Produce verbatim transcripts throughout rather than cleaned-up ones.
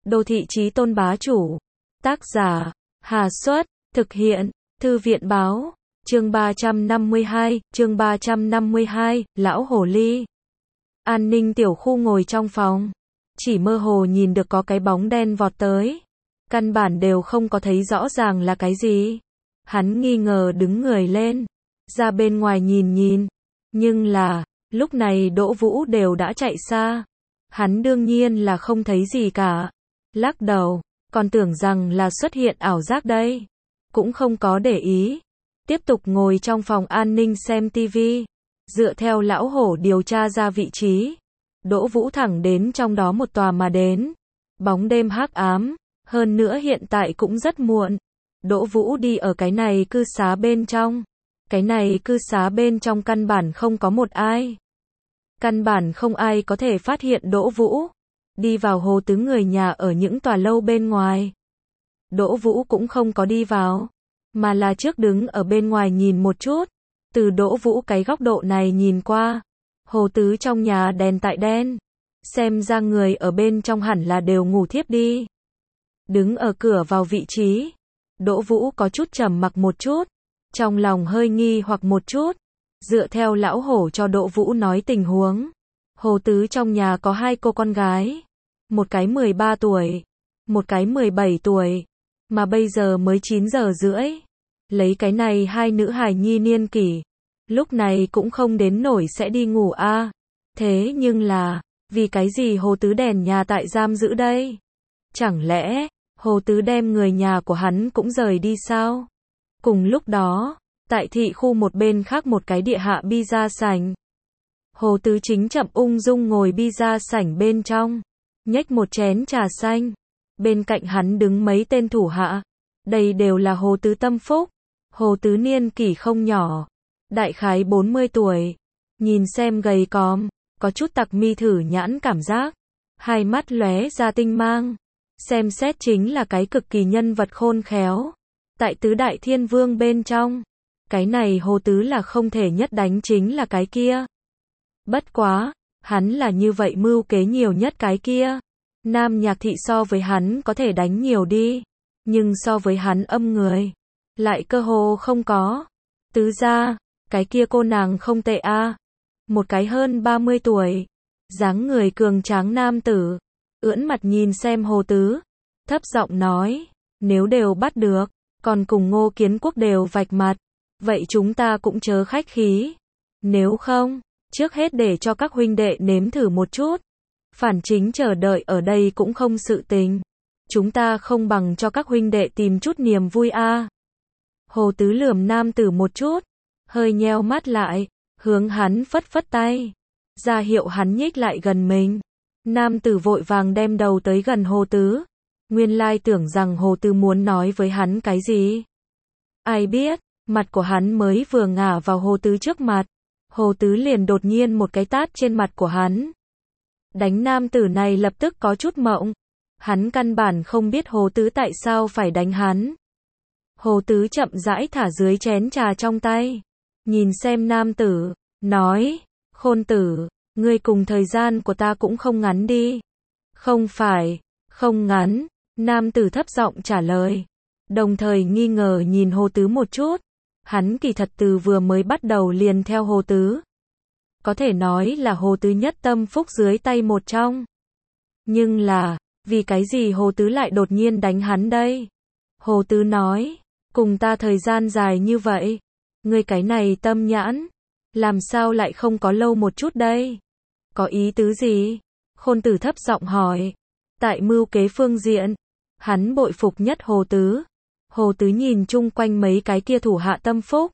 Đô thị chí tôn bá chủ. Tác giả, Hà Xuất, thực hiện, Thư viện báo, chương ba trăm năm mươi hai, chương ba trăm năm mươi hai, lão hồ ly. An ninh tiểu khu ngồi trong phòng, chỉ mơ hồ nhìn được có cái bóng đen vọt tới. Căn bản đều không có thấy rõ ràng là cái gì. Hắn nghi ngờ đứng người lên, ra bên ngoài nhìn nhìn. Nhưng là, lúc này Đỗ Vũ đều đã chạy xa. Hắn đương nhiên là không thấy gì cả. Lắc đầu, còn tưởng rằng là xuất hiện ảo giác đây. Cũng không có để ý. Tiếp tục ngồi trong phòng an ninh xem tivi. Dựa theo lão hổ điều tra ra vị trí. Đỗ Vũ thẳng đến trong đó một tòa mà đến. Bóng đêm hắc ám. Hơn nữa hiện tại cũng rất muộn. Đỗ Vũ đi ở cái này cư xá bên trong. Cái này cư xá bên trong căn bản không có một ai. Căn bản không ai có thể phát hiện Đỗ Vũ. Đi vào Hồ Tứ người nhà ở những tòa lâu bên ngoài. Đỗ Vũ cũng không có đi vào. Mà là trước đứng ở bên ngoài nhìn một chút. Từ Đỗ Vũ cái góc độ này nhìn qua. Hồ Tứ trong nhà đèn tại đen. Xem ra người ở bên trong hẳn là đều ngủ thiếp đi. Đứng ở cửa vào vị trí. Đỗ Vũ có chút trầm mặc một chút. Trong lòng hơi nghi hoặc một chút. Dựa theo lão hổ cho Đỗ Vũ nói tình huống. Hồ Tứ trong nhà có hai cô con gái. Một cái mười ba tuổi. Một cái mười bảy tuổi. Mà bây giờ mới chín giờ rưỡi. Lấy cái này hai nữ hài nhi niên kỷ. Lúc này cũng không đến nổi sẽ đi ngủ a à. Thế nhưng là, vì cái gì Hồ Tứ đèn nhà tại giam giữ đây? Chẳng lẽ, Hồ Tứ đem người nhà của hắn cũng rời đi sao? Cùng lúc đó, tại thị khu một bên khác một cái địa hạ pizza sảnh. Hồ Tứ chính chậm ung dung ngồi pizza sảnh bên trong, nhếch một chén trà xanh. Bên cạnh hắn đứng mấy tên thủ hạ. Đây đều là Hồ Tứ tâm phúc. Hồ Tứ niên kỷ không nhỏ, đại khái bốn mươi tuổi. Nhìn xem gầy còm, có chút tặc mi thử nhãn cảm giác. Hai mắt lóe ra tinh mang. Xem xét chính là cái cực kỳ nhân vật khôn khéo. Tại tứ đại thiên vương bên trong, cái này Hồ Tứ là không thể nhất đánh chính là cái kia. Bất quá, hắn là như vậy mưu kế nhiều nhất cái kia. Nam Nhạc Thị so với hắn có thể đánh nhiều đi, nhưng so với hắn âm người, lại cơ hồ không có. Tứ gia, cái kia cô nàng không tệ a. À. Một cái hơn ba mươi tuổi, dáng người cường tráng nam tử, ưỡn mặt nhìn xem Hồ Tứ, thấp giọng nói, nếu đều bắt được, còn cùng Ngô Kiến Quốc đều vạch mặt, vậy chúng ta cũng chớ khách khí. Nếu không, trước hết để cho các huynh đệ nếm thử một chút. Phản chính chờ đợi ở đây cũng không sự tình. Chúng ta không bằng cho các huynh đệ tìm chút niềm vui a. À. Hồ Tứ lườm nam tử một chút, hơi nheo mắt lại, hướng hắn phất phất tay, ra hiệu hắn nhích lại gần mình. Nam tử vội vàng đem đầu tới gần Hồ Tứ. Nguyên lai tưởng rằng Hồ Tứ muốn nói với hắn cái gì. Ai biết, mặt của hắn mới vừa ngả vào Hồ Tứ trước mặt. Hồ Tứ liền đột nhiên một cái tát trên mặt của hắn. Đánh nam tử này lập tức có chút mộng. Hắn căn bản không biết Hồ Tứ tại sao phải đánh hắn. Hồ Tứ chậm rãi thả dưới chén trà trong tay. Nhìn xem nam tử, nói, khôn tử, ngươi cùng thời gian của ta cũng không ngắn đi. Không phải, không ngắn, nam tử thấp giọng trả lời. Đồng thời nghi ngờ nhìn Hồ Tứ một chút. Hắn kỳ thật từ vừa mới bắt đầu liền theo Hồ Tứ. Có thể nói là Hồ Tứ nhất tâm phúc dưới tay một trong. Nhưng là, vì cái gì Hồ Tứ lại đột nhiên đánh hắn đây? Hồ Tứ nói, cùng ta thời gian dài như vậy, ngươi cái này tâm nhãn, làm sao lại không có lâu một chút đây? Có ý tứ gì? Khôn tử thấp giọng hỏi. Tại mưu kế phương diện, hắn bội phục nhất Hồ Tứ. Hồ Tứ nhìn chung quanh mấy cái kia thủ hạ tâm phúc.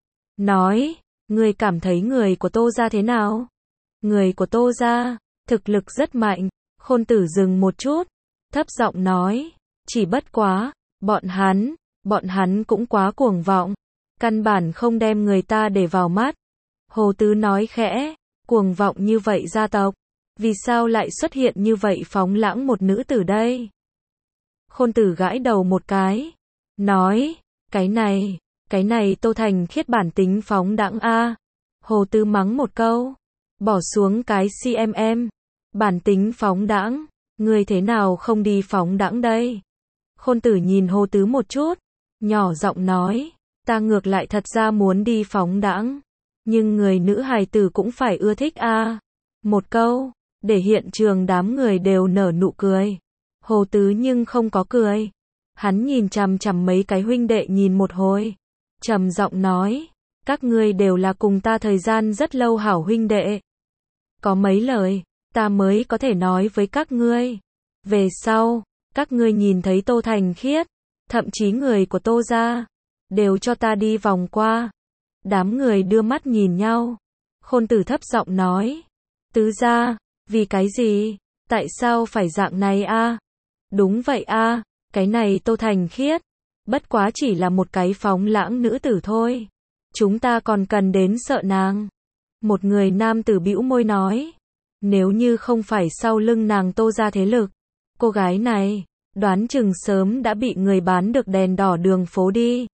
Nói, ngươi cảm thấy người của Tô gia thế nào? Người của Tô gia, thực lực rất mạnh. Khôn tử dừng một chút, thấp giọng nói, chỉ bất quá, bọn hắn, bọn hắn cũng quá cuồng vọng. Căn bản không đem người ta để vào mắt. Hồ Tứ nói khẽ, cuồng vọng như vậy gia tộc, vì sao lại xuất hiện như vậy phóng lãng một nữ tử đây? Khôn tử gãi đầu một cái, nói, cái này, cái này Tô Thành Khiết bản tính phóng đãng a. Hồ Tứ mắng một câu, bỏ xuống cái xê em em, bản tính phóng đãng, Ngươi thế nào không đi phóng đãng đây? Khôn Tử nhìn Hồ Tứ một chút, nhỏ giọng nói, ta ngược lại thật ra muốn đi phóng đãng, nhưng người nữ hài tử cũng phải ưa thích a. Một câu, để hiện trường đám người đều nở nụ cười. Hồ Tứ nhưng không có cười. Hắn nhìn chằm chằm mấy cái huynh đệ nhìn một hồi, trầm giọng nói, các ngươi đều là cùng ta thời gian rất lâu hảo huynh đệ. Có mấy lời, ta mới có thể nói với các ngươi. Về sau, các ngươi nhìn thấy Tô Thành Khiết, thậm chí người của Tô gia, đều cho ta đi vòng qua. Đám người đưa mắt nhìn nhau. Khôn Tử thấp giọng nói, Tứ gia, vì cái gì? Tại sao phải dạng này a? Đúng vậy a, cái này Tô Thành Khiết, bất quá chỉ là một cái phóng lãng nữ tử thôi. Chúng ta còn cần đến sợ nàng. Một người nam tử bĩu môi nói, nếu như không phải sau lưng nàng Tô gia thế lực, cô gái này, đoán chừng sớm đã bị người bán được đèn đỏ đường phố đi.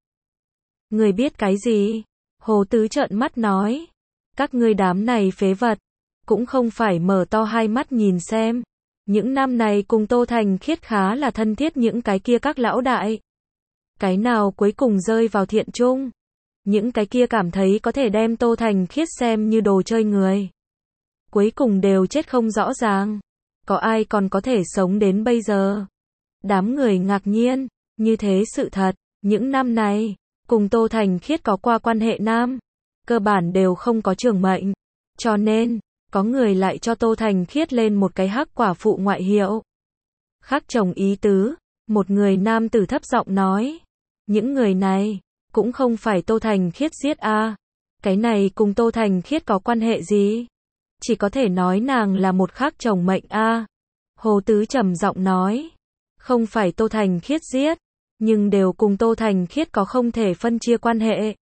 Người biết cái gì? Hồ Tứ trợn mắt nói, các ngươi đám này phế vật, cũng không phải mở to hai mắt nhìn xem. Những năm này cùng Tô Thành Khiết khá là thân thiết những cái kia các lão đại. Cái nào cuối cùng rơi vào thiện chung? Những cái kia cảm thấy có thể đem Tô Thành Khiết xem như đồ chơi người, cuối cùng đều chết không rõ ràng. Có ai còn có thể sống đến bây giờ? Đám người ngạc nhiên, như thế sự thật, những năm này, cùng Tô Thành Khiết có qua quan hệ nam, cơ bản đều không có trường mệnh. Cho nên, có người lại cho Tô Thành Khiết lên một cái hắc quả phụ ngoại hiệu. Khắc chồng ý tứ, một người nam tử thấp giọng nói, những người này, cũng không phải Tô Thành Khiết giết a. Cái này cùng Tô Thành Khiết có quan hệ gì? Chỉ có thể nói nàng là một khắc chồng mệnh a. Hồ Tứ trầm giọng nói, không phải Tô Thành Khiết giết, nhưng đều cùng Tô Thành Khiết có không thể phân chia quan hệ.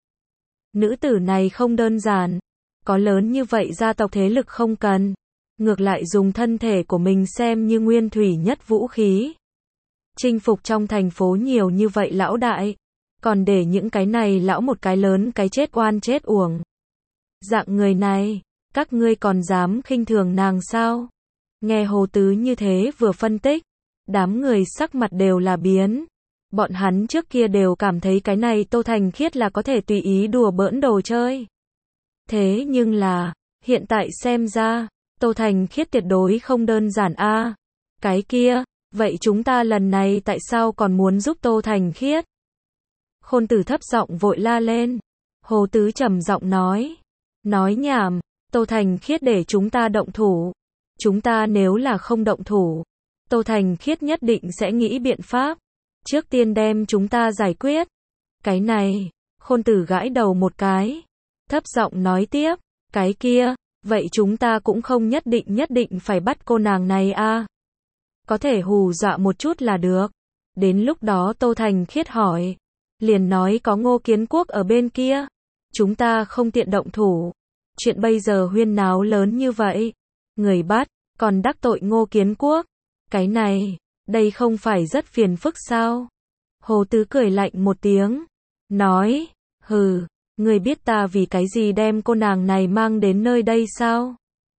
Nữ tử này không đơn giản, có lớn như vậy gia tộc thế lực không cần, ngược lại dùng thân thể của mình xem như nguyên thủy nhất vũ khí. Chinh phục trong thành phố nhiều như vậy lão đại, còn để những cái này lão một cái lớn cái chết oan chết uổng. Dạng người này, các ngươi còn dám khinh thường nàng sao? Nghe Hồ Tứ như thế vừa phân tích, đám người sắc mặt đều là biến. Bọn hắn trước kia đều cảm thấy cái này Tô Thành Khiết là có thể tùy ý đùa bỡn đồ chơi. Thế nhưng là, hiện tại xem ra, Tô Thành Khiết tuyệt đối không đơn giản a. Cái kia, vậy chúng ta lần này tại sao còn muốn giúp Tô Thành Khiết? Khôn Tử thấp giọng vội la lên. Hồ Tứ trầm giọng nói, nói nhảm, Tô Thành Khiết để chúng ta động thủ. Chúng ta nếu là không động thủ, Tô Thành Khiết nhất định sẽ nghĩ biện pháp, trước tiên đem chúng ta giải quyết. Cái này, Khôn Tử gãi đầu một cái, thấp giọng nói tiếp, cái kia, vậy chúng ta cũng không nhất định nhất định phải bắt cô nàng này a. Có thể hù dọa một chút là được. Đến lúc đó Tô Thành Khiết hỏi, liền nói có Ngô Kiến Quốc ở bên kia, chúng ta không tiện động thủ. Chuyện bây giờ huyên náo lớn như vậy, người bắt, còn đắc tội Ngô Kiến Quốc. Cái này, đây không phải rất phiền phức sao? Hồ Tứ cười lạnh một tiếng, nói, hừ, người biết ta vì cái gì đem cô nàng này mang đến nơi đây sao?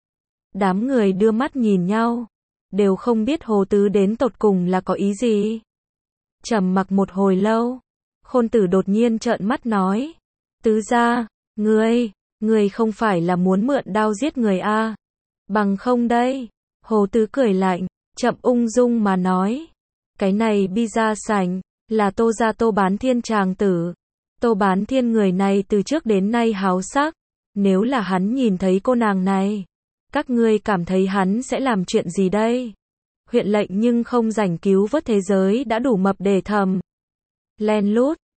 Đám người đưa mắt nhìn nhau, đều không biết Hồ Tứ đến tột cùng là có ý gì. Trầm mặc một hồi lâu, Khôn Tử đột nhiên trợn mắt nói, Tứ gia, ngươi, ngươi không phải là muốn mượn đao giết người a? Bằng không đây. Hồ Tứ cười lạnh, chậm ung dung mà nói, cái này Bi Gia Sảnh, là Tô gia Tô Bán Thiên tràng tử. Tô Bán Thiên người này từ trước đến nay háo sắc, nếu là hắn nhìn thấy cô nàng này, các ngươi cảm thấy hắn sẽ làm chuyện gì đây? Huyện lệnh nhưng không rảnh cứu vớt thế giới đã đủ mập để thầm. Len lút,